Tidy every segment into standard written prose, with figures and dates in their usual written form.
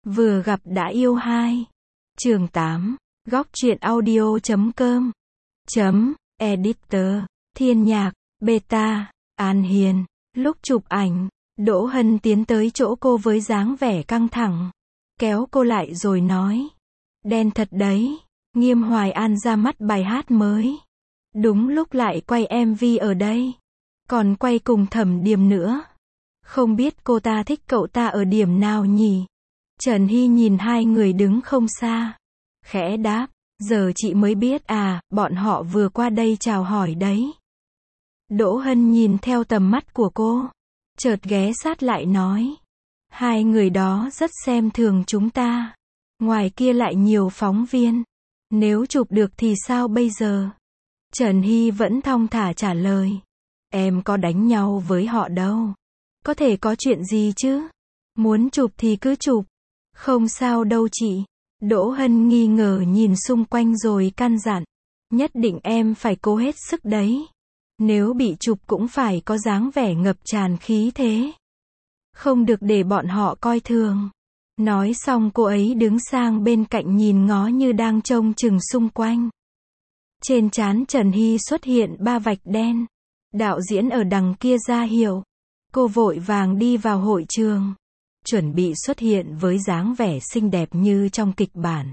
Vừa gặp đã yêu 2. Chương 8. Góc truyện audio.com. Editor. Thiên Nhạc. Beta. An Hiền. Lúc chụp ảnh, Đỗ Hân tiến tới chỗ cô với dáng vẻ căng thẳng. Kéo cô lại rồi nói. Đen thật đấy. Nghiêm Hoài An ra mắt bài hát mới. Đúng lúc lại quay MV ở đây. Còn quay cùng Thẩm Điềm nữa. Không biết cô ta thích cậu ta ở điểm nào nhỉ? Trần Hy nhìn hai người đứng không xa. Khẽ đáp, giờ chị mới biết à, bọn họ vừa qua đây chào hỏi đấy. Đỗ Hân nhìn theo tầm mắt của cô. Chợt ghé sát lại nói. Hai người đó rất xem thường chúng ta. Ngoài kia lại nhiều phóng viên. Nếu chụp được thì sao bây giờ? Trần Hy vẫn thong thả trả lời. Em có đánh nhau với họ đâu. Có thể có chuyện gì chứ? Muốn chụp thì cứ chụp. Không sao đâu chị. Đỗ Hân nghi ngờ nhìn xung quanh rồi căn dặn. Nhất định em phải cố hết sức đấy. Nếu bị chụp cũng phải có dáng vẻ ngập tràn khí thế. Không được để bọn họ coi thường. Nói xong cô ấy đứng sang bên cạnh nhìn ngó như đang trông chừng xung quanh. Trên trán Trần Hy xuất hiện 3 vạch đen. Đạo diễn ở đằng kia ra hiệu. Cô vội vàng đi vào hội trường. Chuẩn bị xuất hiện với dáng vẻ xinh đẹp như trong kịch bản.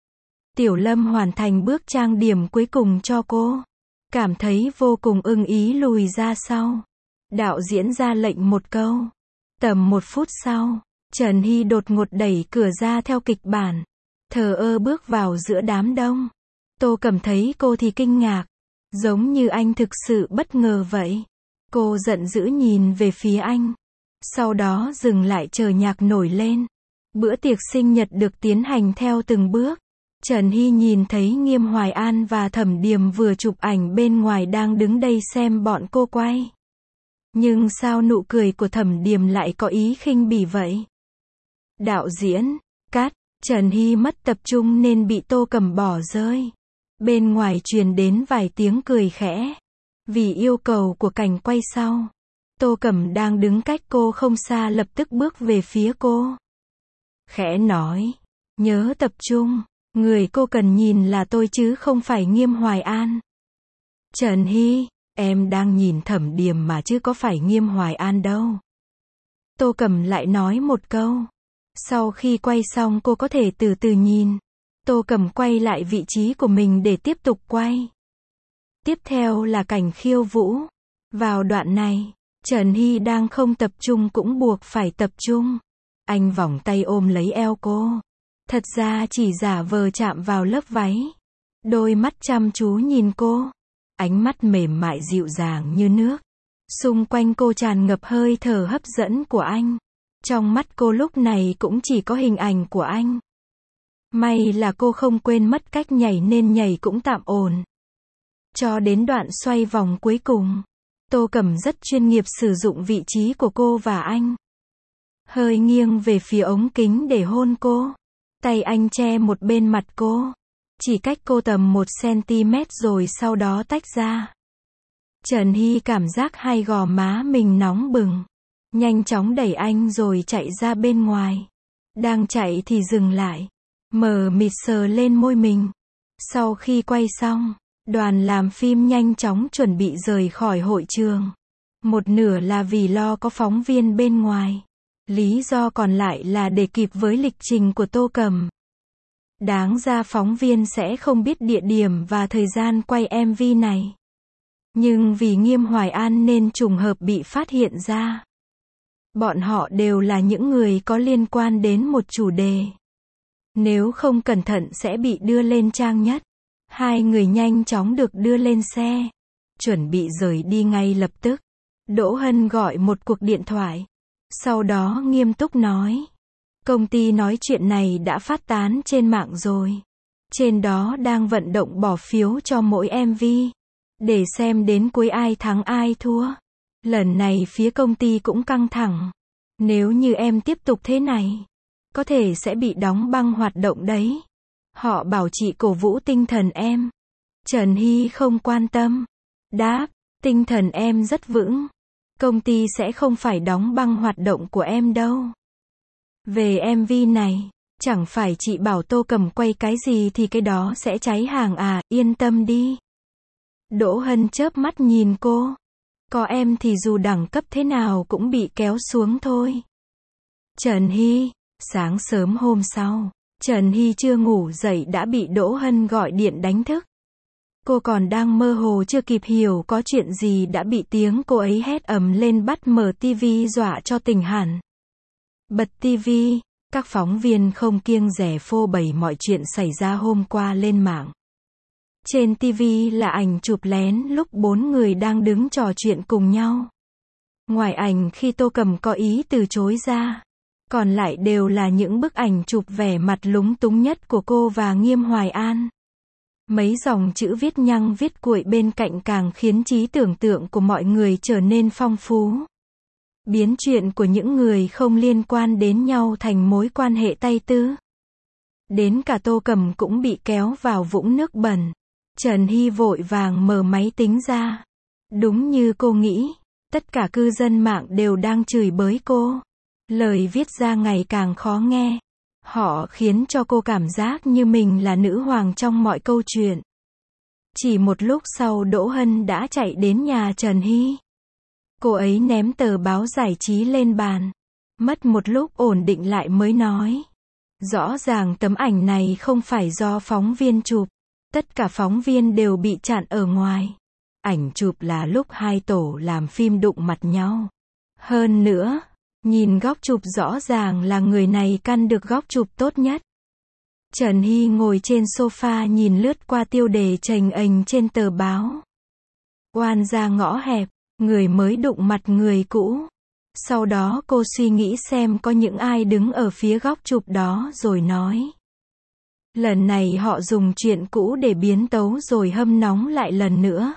Tiểu Lâm hoàn thành bước trang điểm cuối cùng cho cô. Cảm thấy vô cùng ưng ý lùi ra sau. Đạo diễn ra lệnh một câu. Tầm 1 phút sau, Trần Hy đột ngột đẩy cửa ra theo kịch bản. Thờ ơ bước vào giữa đám đông. Tô Cầm thấy cô thì kinh ngạc. Giống như anh thực sự bất ngờ vậy. Cô giận dữ nhìn về phía anh. Sau đó dừng lại chờ nhạc nổi lên. Bữa tiệc sinh nhật được tiến hành theo từng bước. Trần Hy nhìn thấy Nghiêm Hoài An và Thẩm Điềm vừa chụp ảnh bên ngoài đang đứng đây xem bọn cô quay. Nhưng sao nụ cười của Thẩm Điềm lại có ý khinh bỉ vậy? Đạo diễn, cắt, Trần Hy mất tập trung nên bị Tô Cầm bỏ rơi. Bên ngoài truyền đến vài tiếng cười khẽ. Vì yêu cầu của cảnh quay sau. Tô Cầm đang đứng cách cô không xa lập tức bước về phía cô. Khẽ nói, nhớ tập trung, người cô cần nhìn là tôi chứ không phải Nghiêm Hoài An. Trần Hy, em đang nhìn Thẩm Điềm mà chứ có phải Nghiêm Hoài An đâu. Tô Cầm lại nói một câu. Sau khi quay xong cô có thể từ từ nhìn. Tô Cầm quay lại vị trí của mình để tiếp tục quay. Tiếp theo là cảnh khiêu vũ. Vào đoạn này, Trần Hy đang không tập trung cũng buộc phải tập trung. Anh vòng tay ôm lấy eo cô. Thật ra chỉ giả vờ chạm vào lớp váy. Đôi mắt chăm chú nhìn cô. Ánh mắt mềm mại dịu dàng như nước. Xung quanh cô tràn ngập hơi thở hấp dẫn của anh. Trong mắt cô lúc này cũng chỉ có hình ảnh của anh. May là cô không quên mất cách nhảy nên nhảy cũng tạm ổn. Cho đến đoạn xoay vòng cuối cùng. Tô Cầm rất chuyên nghiệp sử dụng vị trí của cô và anh. Hơi nghiêng về phía ống kính để hôn cô. Tay anh che một bên mặt cô. Chỉ cách cô tầm 1 cm rồi sau đó tách ra. Trần Hy cảm giác hai gò má mình nóng bừng. Nhanh chóng đẩy anh rồi chạy ra bên ngoài. Đang chạy thì dừng lại. Mờ mịt sờ lên môi mình. Sau khi quay xong, đoàn làm phim nhanh chóng chuẩn bị rời khỏi hội trường. Một nửa là vì lo có phóng viên bên ngoài. Lý do còn lại là để kịp với lịch trình của Tô Cầm. Đáng ra phóng viên sẽ không biết địa điểm và thời gian quay MV này. Nhưng vì Nghiêm Hoài An nên trùng hợp bị phát hiện ra. Bọn họ đều là những người có liên quan đến một chủ đề. Nếu không cẩn thận sẽ bị đưa lên trang nhất. Hai người nhanh chóng được đưa lên xe. Chuẩn bị rời đi ngay lập tức. Đỗ Hân gọi một cuộc điện thoại. Sau đó nghiêm túc nói. Công ty nói chuyện này đã phát tán trên mạng rồi. Trên đó đang vận động bỏ phiếu cho mỗi MV. Để xem đến cuối ai thắng ai thua. Lần này phía công ty cũng căng thẳng. Nếu như em tiếp tục thế này, có thể sẽ bị đóng băng hoạt động đấy. Họ bảo chị cổ vũ tinh thần em. Trần Hy không quan tâm. Đáp, tinh thần em rất vững. Công ty sẽ không phải đóng băng hoạt động của em đâu. Về MV này, Chẳng phải chị bảo Tô Cầm quay cái gì thì cái đó sẽ cháy hàng à, yên tâm đi. Đỗ Hân chớp mắt nhìn cô. Có em thì dù đẳng cấp thế nào cũng bị kéo xuống thôi. Trần Hy, sáng sớm hôm sau, Trần Hy chưa ngủ dậy đã bị Đỗ Hân gọi điện đánh thức. Cô còn đang mơ hồ chưa kịp hiểu có chuyện gì đã bị tiếng cô ấy hét ầm lên bắt mở tivi dọa cho tỉnh hẳn. Bật tivi, các phóng viên không kiêng dè phô bày mọi chuyện xảy ra hôm qua lên mạng. Trên tivi là ảnh chụp lén lúc 4 người đang đứng trò chuyện cùng nhau. Ngoài ảnh khi Tô Cầm có ý từ chối ra, còn lại đều là những bức ảnh chụp vẻ mặt lúng túng nhất của cô và Nghiêm Hoài An. Mấy dòng chữ viết nhăng viết cuội bên cạnh càng khiến trí tưởng tượng của mọi người trở nên phong phú. Biến chuyện của những người không liên quan đến nhau thành mối quan hệ tay tư. Đến cả Tô Cầm cũng bị kéo vào vũng nước bẩn. Trần Hy vội vàng mở máy tính ra. Đúng như cô nghĩ, tất cả cư dân mạng đều đang chửi bới cô. Lời viết ra ngày càng khó nghe. Họ khiến cho cô cảm giác như mình là nữ hoàng trong mọi câu chuyện. Chỉ một lúc sau Đỗ Hân đã chạy đến nhà Trần Hy. Cô ấy ném tờ báo giải trí lên bàn. Mất một lúc ổn định lại mới nói. Rõ ràng tấm ảnh này không phải do phóng viên chụp. Tất cả phóng viên đều bị chặn ở ngoài. Ảnh chụp là lúc hai tổ làm phim đụng mặt nhau. Hơn nữa, nhìn góc chụp rõ ràng là người này căn được góc chụp tốt nhất. Trần Hy ngồi trên sofa nhìn lướt qua tiêu đề chềnh ềnh trên tờ báo. Oan ra ngõ hẹp, người mới đụng mặt người cũ. Sau đó cô suy nghĩ xem có những ai đứng ở phía góc chụp đó rồi nói. Lần này họ dùng chuyện cũ để biến tấu rồi hâm nóng lại lần nữa.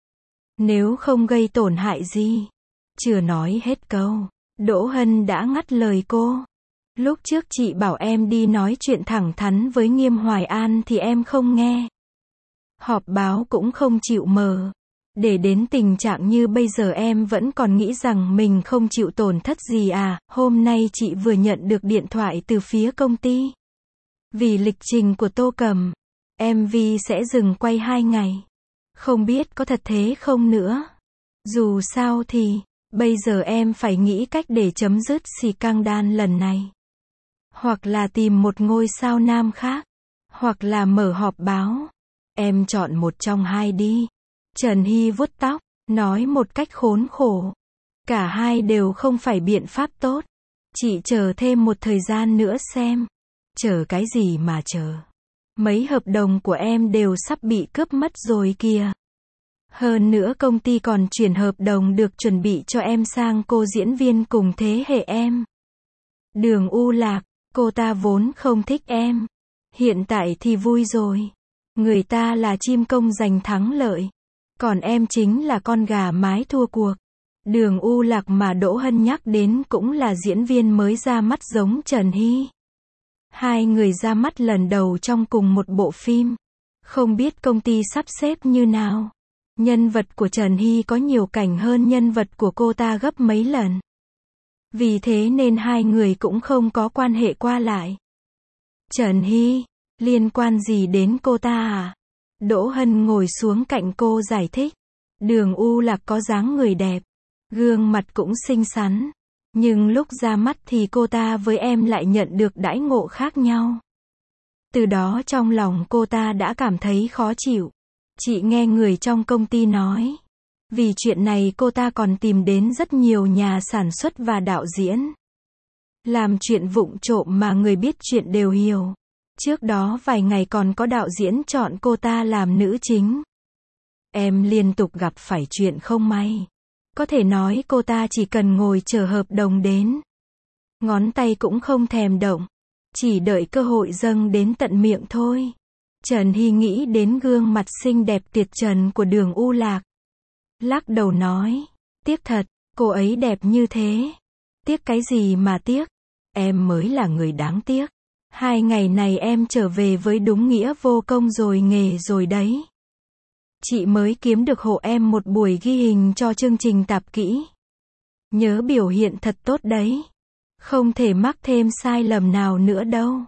Nếu không gây tổn hại gì. Chưa nói hết câu, Đỗ Hân đã ngắt lời cô. Lúc trước chị bảo em đi nói chuyện thẳng thắn với Nghiêm Hoài An thì em không nghe. Họp báo cũng không chịu mở. Để đến tình trạng như bây giờ em vẫn còn nghĩ rằng mình không chịu tổn thất gì à. Hôm nay chị vừa nhận được điện thoại từ phía công ty. Vì lịch trình của Tô Cầm, MV sẽ dừng quay 2 ngày. Không biết có thật thế không nữa. Dù sao thì, bây giờ em phải nghĩ cách để chấm dứt scandal lần này. Hoặc là tìm một ngôi sao nam khác. Hoặc là mở họp báo. Em chọn một trong hai đi. Trần Hy vuốt tóc, nói một cách khốn khổ. Cả hai đều không phải biện pháp tốt. Chị chờ thêm một thời gian nữa xem. Chờ cái gì mà chờ. Mấy hợp đồng của em đều sắp bị cướp mất rồi kìa. Hơn nữa công ty còn chuyển hợp đồng được chuẩn bị cho em sang cô diễn viên cùng thế hệ em. Đường U Lạc, cô ta vốn không thích em. Hiện tại thì vui rồi. Người ta là chim công giành thắng lợi. Còn em chính là con gà mái thua cuộc. Đường U Lạc mà Đỗ Hân nhắc đến cũng là diễn viên mới ra mắt giống Trần Hy. Hai người ra mắt lần đầu trong cùng một bộ phim. Không biết công ty sắp xếp như nào. Nhân vật của Trần Hy có nhiều cảnh hơn nhân vật của cô ta gấp mấy lần. Vì thế nên hai người cũng không có quan hệ qua lại. Trần Hy, liên quan gì đến cô ta à? Đỗ Hân ngồi xuống cạnh cô giải thích. Đường U Lạc có dáng người đẹp. Gương mặt cũng xinh xắn. Nhưng lúc ra mắt thì cô ta với em lại nhận được đãi ngộ khác nhau. Từ đó trong lòng cô ta đã cảm thấy khó chịu. Chị nghe người trong công ty nói. Vì chuyện này cô ta còn tìm đến rất nhiều nhà sản xuất và đạo diễn. Làm chuyện vụng trộm mà người biết chuyện đều hiểu. Trước đó vài ngày còn có đạo diễn chọn cô ta làm nữ chính. Em liên tục gặp phải chuyện không may. Có thể nói cô ta chỉ cần ngồi chờ hợp đồng đến. Ngón tay cũng không thèm động. Chỉ đợi cơ hội dâng đến tận miệng thôi. Trần Hy nghĩ đến gương mặt xinh đẹp tuyệt trần của Đường U Lạc. Lắc đầu nói. Tiếc thật, cô ấy đẹp như thế. Tiếc cái gì mà tiếc. Em mới là người đáng tiếc. 2 ngày này em trở về với đúng nghĩa vô công rồi nghề rồi đấy. Chị mới kiếm được hộ em một buổi ghi hình cho chương trình tạp kỹ. Nhớ biểu hiện thật tốt đấy. Không thể mắc thêm sai lầm nào nữa đâu.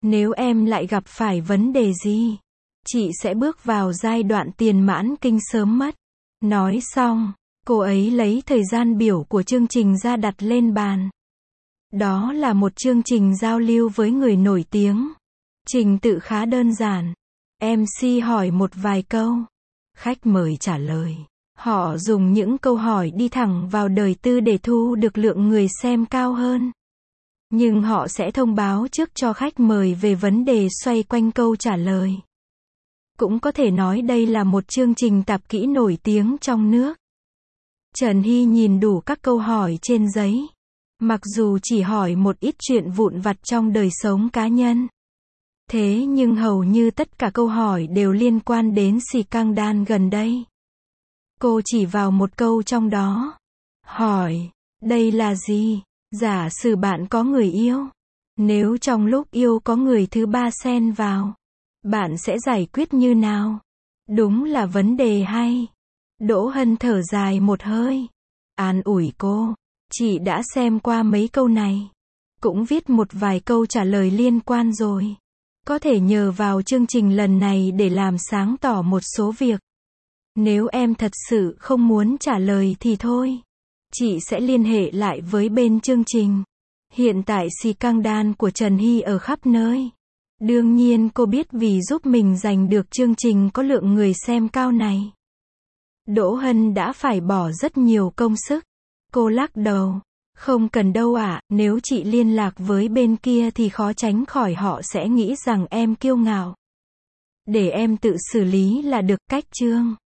Nếu em lại gặp phải vấn đề gì, chị sẽ bước vào giai đoạn tiền mãn kinh sớm mất. Nói xong, cô ấy lấy thời gian biểu của chương trình ra đặt lên bàn. Đó là một chương trình giao lưu với người nổi tiếng. Trình tự khá đơn giản. MC hỏi một vài câu. Khách mời trả lời. Họ dùng những câu hỏi đi thẳng vào đời tư để thu được lượng người xem cao hơn. Nhưng họ sẽ thông báo trước cho khách mời về vấn đề xoay quanh câu trả lời. Cũng có thể nói đây là một chương trình tạp kỹ nổi tiếng trong nước. Trần Hy nhìn đủ các câu hỏi trên giấy. Mặc dù chỉ hỏi một ít chuyện vụn vặt trong đời sống cá nhân. Thế nhưng hầu như tất cả câu hỏi đều liên quan đến scandal gần đây. Cô chỉ vào một câu trong đó. Hỏi, đây là gì? Giả sử bạn có người yêu. Nếu trong lúc yêu có người thứ ba xen vào, bạn sẽ giải quyết như nào? Đúng là vấn đề hay. Đỗ Hân thở dài một hơi. An ủi cô. Chị đã xem qua mấy câu này. Cũng viết một vài câu trả lời liên quan rồi. Có thể nhờ vào chương trình lần này để làm sáng tỏ một số việc. Nếu em thật sự không muốn trả lời thì thôi. Chị sẽ liên hệ lại với bên chương trình. Hiện tại scandal của Trần Hy ở khắp nơi. Đương nhiên cô biết vì giúp mình giành được chương trình có lượng người xem cao này. Đỗ Hân đã phải bỏ rất nhiều công sức. Cô lắc đầu. Không cần đâu ạ, nếu chị liên lạc với bên kia thì khó tránh khỏi họ sẽ nghĩ rằng em kiêu ngạo. Để em tự xử lý là được. Cách chương